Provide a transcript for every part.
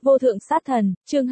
Vô thượng sát thần, chương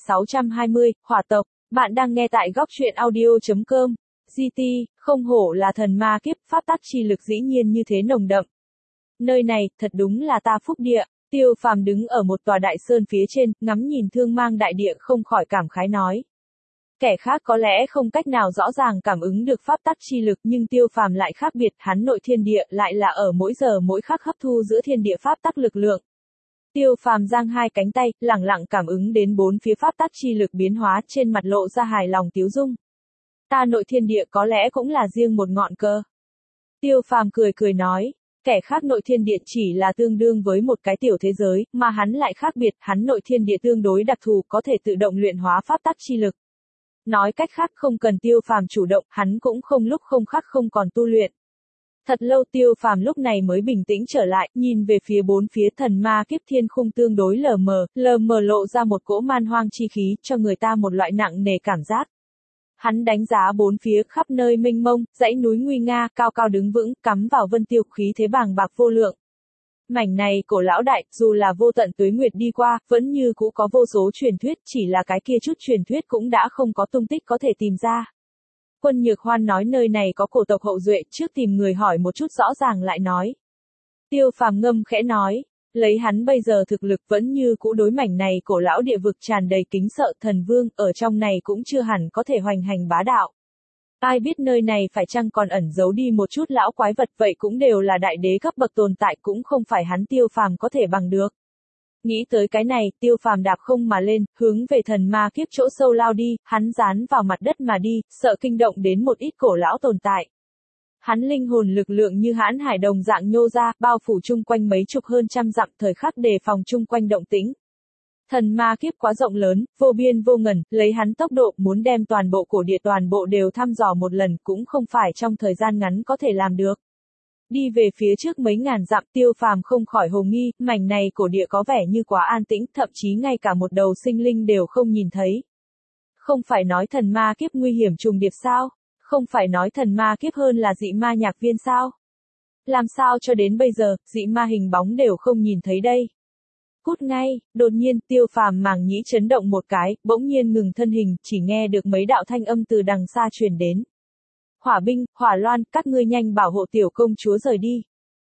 2620, hỏa tộc. Bạn đang nghe tại góc truyện audio.com. GT, không hổ là thần ma kiếp, pháp tắc chi lực dĩ nhiên như thế nồng đậm. Nơi này, thật đúng là ta phúc địa. Tiêu Phàm đứng ở một tòa đại sơn phía trên, ngắm nhìn thương mang đại địa không khỏi cảm khái nói. Kẻ khác có lẽ không cách nào rõ ràng cảm ứng được pháp tắc chi lực, nhưng Tiêu Phàm lại khác biệt, hắn nội thiên địa lại là ở mỗi giờ mỗi khắc hấp thu giữa thiên địa pháp tắc lực lượng. Tiêu Phàm giang hai cánh tay, lẳng lặng cảm ứng đến bốn phía pháp tắc chi lực biến hóa, trên mặt lộ ra hài lòng tiếu dung. Ta nội thiên địa có lẽ cũng là riêng một ngọn cờ. Tiêu Phàm cười cười nói, kẻ khác nội thiên địa chỉ là tương đương với một cái tiểu thế giới, mà hắn lại khác biệt, hắn nội thiên địa tương đối đặc thù, có thể tự động luyện hóa pháp tắc chi lực. Nói cách khác không cần Tiêu Phàm chủ động, hắn cũng không lúc không khắc không còn tu luyện. Thật lâu Tiêu Phàm lúc này mới bình tĩnh trở lại, nhìn về phía bốn phía thần ma kiếp thiên khung tương đối lờ mờ lộ ra một cỗ man hoang chi khí, cho người ta một loại nặng nề cảm giác. Hắn đánh giá bốn phía khắp nơi mênh mông, dãy núi nguy nga, cao cao đứng vững, cắm vào vân tiêu, khí thế bàng bạc vô lượng. Mảnh này cổ lão đại, dù là vô tận tuế nguyệt đi qua, vẫn như cũ có vô số truyền thuyết, chỉ là cái kia chút truyền thuyết cũng đã không có tung tích có thể tìm ra. Quân Nhược Hoan nói nơi này có cổ tộc hậu duệ, trước tìm người hỏi một chút rõ ràng lại nói. Tiêu Phàm ngâm khẽ nói, lấy hắn bây giờ thực lực vẫn như cũ đối mảnh này cổ lão địa vực tràn đầy kính sợ, thần vương, ở trong này cũng chưa hẳn có thể hoành hành bá đạo. Ai biết nơi này phải chăng còn ẩn giấu đi một chút lão quái vật, vậy cũng đều là đại đế cấp bậc tồn tại, cũng không phải hắn Tiêu Phàm có thể bằng được. Nghĩ tới cái này, Tiêu Phàm đạp không mà lên, hướng về thần ma kiếp chỗ sâu lao đi, hắn dán vào mặt đất mà đi, sợ kinh động đến một ít cổ lão tồn tại. Hắn linh hồn lực lượng như hãn hải đồng dạng nhô ra, bao phủ chung quanh mấy chục hơn trăm dặm, thời khắc đề phòng chung quanh động tĩnh. Thần ma kiếp quá rộng lớn, vô biên vô ngần, lấy hắn tốc độ muốn đem toàn bộ cổ địa toàn bộ đều thăm dò một lần cũng không phải trong thời gian ngắn có thể làm được. Đi về phía trước mấy ngàn dặm, Tiêu Phàm không khỏi hồ nghi, mảnh này cổ địa có vẻ như quá an tĩnh, thậm chí ngay cả một đầu sinh linh đều không nhìn thấy. Không phải nói thần ma kiếp nguy hiểm trùng điệp sao? Không phải nói thần ma kiếp hơn là dị ma nhạc viên sao? Làm sao cho đến bây giờ, dị ma hình bóng đều không nhìn thấy đây? Cút ngay, đột nhiên, Tiêu Phàm màng nhĩ chấn động một cái, bỗng nhiên ngừng thân hình, chỉ nghe được mấy đạo thanh âm từ đằng xa truyền đến. Hỏa binh, Hỏa Loan, các ngươi nhanh bảo hộ tiểu công chúa rời đi.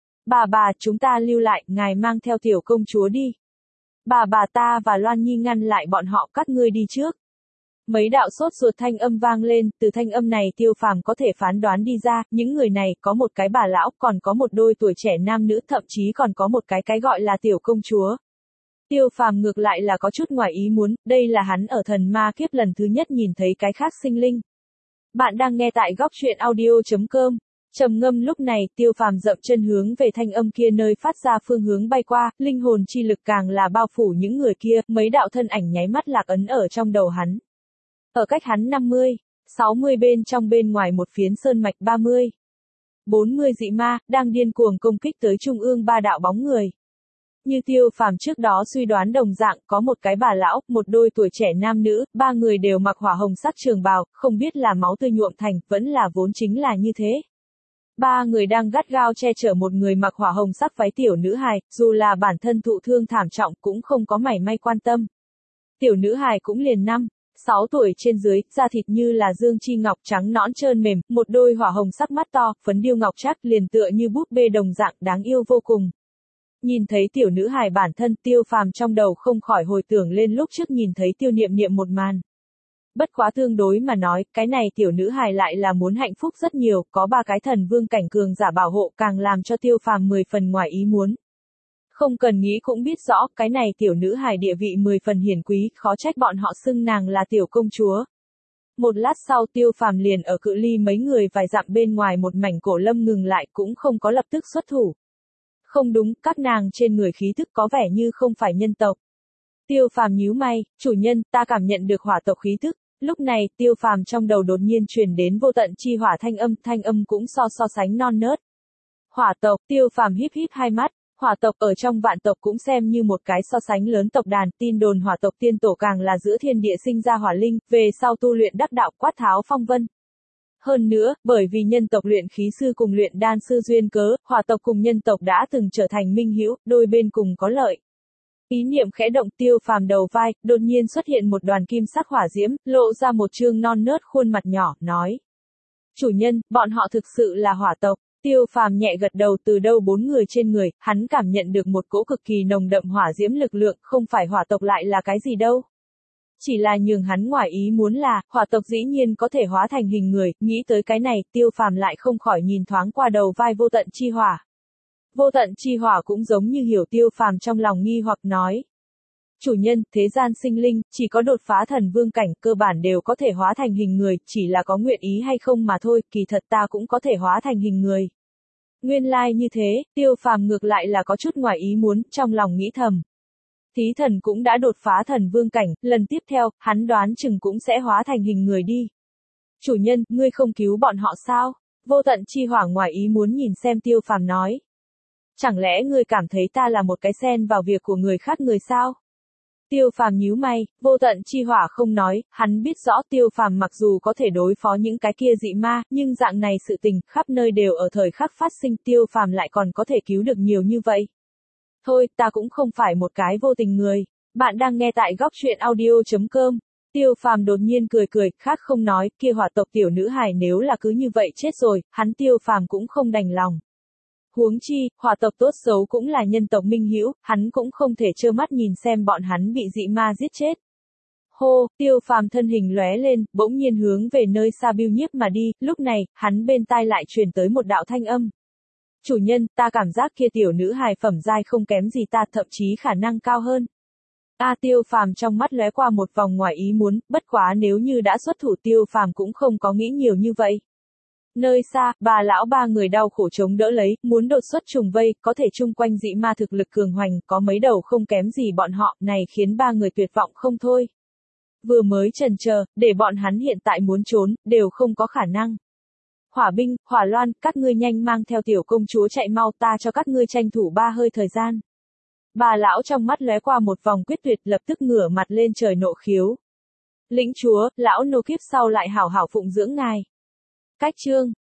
Bà, chúng ta lưu lại, ngài mang theo tiểu công chúa đi. Bà ta và Loan Nhi ngăn lại bọn họ, các ngươi đi trước. Mấy đạo sốt ruột thanh âm vang lên, từ thanh âm này Tiêu Phàm có thể phán đoán đi ra, những người này có một cái bà lão, còn có một đôi tuổi trẻ nam nữ, thậm chí còn có một cái gọi là tiểu công chúa. Tiêu Phàm ngược lại là có chút ngoài ý muốn, đây là hắn ở thần ma kiếp lần thứ nhất nhìn thấy cái khác sinh linh. Bạn đang nghe tại góc truyện audio.com. Trầm ngâm lúc này, Tiêu Phàm dậm chân hướng về thanh âm kia nơi phát ra phương hướng bay qua, linh hồn chi lực càng là bao phủ những người kia, mấy đạo thân ảnh nháy mắt lạc ấn ở trong đầu hắn. Ở cách hắn 50, 60 bên trong bên ngoài một phiến sơn mạch 30, 40 dị ma, đang điên cuồng công kích tới trung ương ba đạo bóng người. Như Tiêu Phàm trước đó suy đoán đồng dạng, có một cái bà lão, một đôi tuổi trẻ nam nữ, ba người đều mặc hỏa hồng sắc trường bào, không biết là máu tươi nhuộm thành, vẫn là vốn chính là như thế. Ba người đang gắt gao che chở một người mặc hỏa hồng sắc váy tiểu nữ hài, dù là bản thân thụ thương thảm trọng cũng không có mảy may quan tâm. Tiểu nữ hài cũng liền 6 tuổi trên dưới, da thịt như là dương chi ngọc, trắng nõn trơn mềm, một đôi hỏa hồng sắc mắt to, phấn điêu ngọc trác, liền tựa như búp bê đồng dạng, đáng yêu vô cùng. Nhìn thấy tiểu nữ hài bản thân, Tiêu Phàm trong đầu không khỏi hồi tưởng lên lúc trước nhìn thấy Tiêu Niệm Niệm một màn. Bất quá tương đối mà nói, cái này tiểu nữ hài lại là muốn hạnh phúc rất nhiều, có ba cái thần vương cảnh cường giả bảo hộ càng làm cho Tiêu Phàm 10 phần ngoài ý muốn. Không cần nghĩ cũng biết rõ, cái này tiểu nữ hài địa vị 10 phần hiển quý, khó trách bọn họ xưng nàng là tiểu công chúa. Một lát sau Tiêu Phàm liền ở cự ly mấy người vài dặm bên ngoài một mảnh cổ lâm ngừng lại, cũng không có lập tức xuất thủ. Không đúng, các nàng trên người khí thức có vẻ như không phải nhân tộc. Tiêu Phàm nhíu mày, chủ nhân, ta cảm nhận được hỏa tộc khí thức. Lúc này, Tiêu Phàm trong đầu đột nhiên truyền đến vô tận chi hỏa thanh âm cũng so sánh non nớt. Hỏa tộc, Tiêu Phàm híp hai mắt, hỏa tộc ở trong vạn tộc cũng xem như một cái so sánh lớn tộc đàn, tin đồn hỏa tộc tiên tổ càng là giữa thiên địa sinh ra hỏa linh, về sau tu luyện đắc đạo quát tháo phong vân. Hơn nữa, bởi vì nhân tộc luyện khí sư cùng luyện đan sư duyên cớ, hỏa tộc cùng nhân tộc đã từng trở thành minh hữu, đôi bên cùng có lợi. Ý niệm khẽ động, Tiêu Phàm đầu vai, đột nhiên xuất hiện một đoàn kim sắc hỏa diễm, lộ ra một trương non nớt khuôn mặt nhỏ, nói. Chủ nhân, bọn họ thực sự là hỏa tộc. Tiêu Phàm nhẹ gật đầu, từ đâu 4 người trên người, hắn cảm nhận được một cỗ cực kỳ nồng đậm hỏa diễm lực lượng, không phải hỏa tộc lại là cái gì đâu. Chỉ là nhường hắn ngoài ý muốn là, hỏa tộc dĩ nhiên có thể hóa thành hình người, nghĩ tới cái này, Tiêu Phàm lại không khỏi nhìn thoáng qua đầu vai vô tận chi hỏa. Vô tận chi hỏa cũng giống như hiểu Tiêu Phàm trong lòng nghi hoặc nói. Chủ nhân, thế gian sinh linh, chỉ có đột phá thần vương cảnh, cơ bản đều có thể hóa thành hình người, chỉ là có nguyện ý hay không mà thôi, kỳ thật ta cũng có thể hóa thành hình người. Nguyên lai như thế, Tiêu Phàm ngược lại là có chút ngoài ý muốn, trong lòng nghĩ thầm. Thí thần cũng đã đột phá thần vương cảnh, lần tiếp theo, hắn đoán chừng cũng sẽ hóa thành hình người đi. Chủ nhân, ngươi không cứu bọn họ sao? Vô tận chi hỏa ngoài ý muốn nhìn xem Tiêu Phàm nói. Chẳng lẽ ngươi cảm thấy ta là một cái xen vào việc của người khác người sao? Tiêu Phàm nhíu mày, vô tận chi hỏa không nói, hắn biết rõ Tiêu Phàm mặc dù có thể đối phó những cái kia dị ma, nhưng dạng này sự tình, khắp nơi đều ở thời khắc phát sinh, Tiêu Phàm lại còn có thể cứu được nhiều như vậy. Thôi, ta cũng không phải một cái vô tình người. Bạn đang nghe tại góc truyện audio.com. Tiêu Phàm đột nhiên cười cười, khác không nói, kia hỏa tộc tiểu nữ hài nếu là cứ như vậy chết rồi, hắn Tiêu Phàm cũng không đành lòng. Huống chi, hỏa tộc tốt xấu cũng là nhân tộc minh hữu, hắn cũng không thể trơ mắt nhìn xem bọn hắn bị dị ma giết chết. Hô, Tiêu Phàm thân hình lóe lên, bỗng nhiên hướng về nơi xa Biêu Nhiếp mà đi, lúc này, hắn bên tai lại truyền tới một đạo thanh âm. Chủ nhân, ta cảm giác kia tiểu nữ hài phẩm giai không kém gì ta, thậm chí khả năng cao hơn. Tiêu Phàm trong mắt lóe qua một vòng ngoài ý muốn, bất quá nếu như đã xuất thủ Tiêu Phàm cũng không có nghĩ nhiều như vậy. Nơi xa, bà lão ba người đau khổ chống đỡ lấy, muốn đột xuất trùng vây, có thể chung quanh dị ma thực lực cường hoành, có mấy đầu không kém gì bọn họ, này khiến ba người tuyệt vọng không thôi. Vừa mới chần chờ, để bọn hắn hiện tại muốn trốn, đều không có khả năng. Hỏa binh, hỏa loan, các ngươi nhanh mang theo tiểu công chúa chạy mau, ta cho các ngươi tranh thủ 3 hơi thời gian. Bà lão trong mắt lóe qua một vòng quyết tuyệt, lập tức ngửa mặt lên trời nộ khiếu. Lĩnh chúa, lão nô kiếp sau lại hảo hảo phụng dưỡng ngài. Cách chương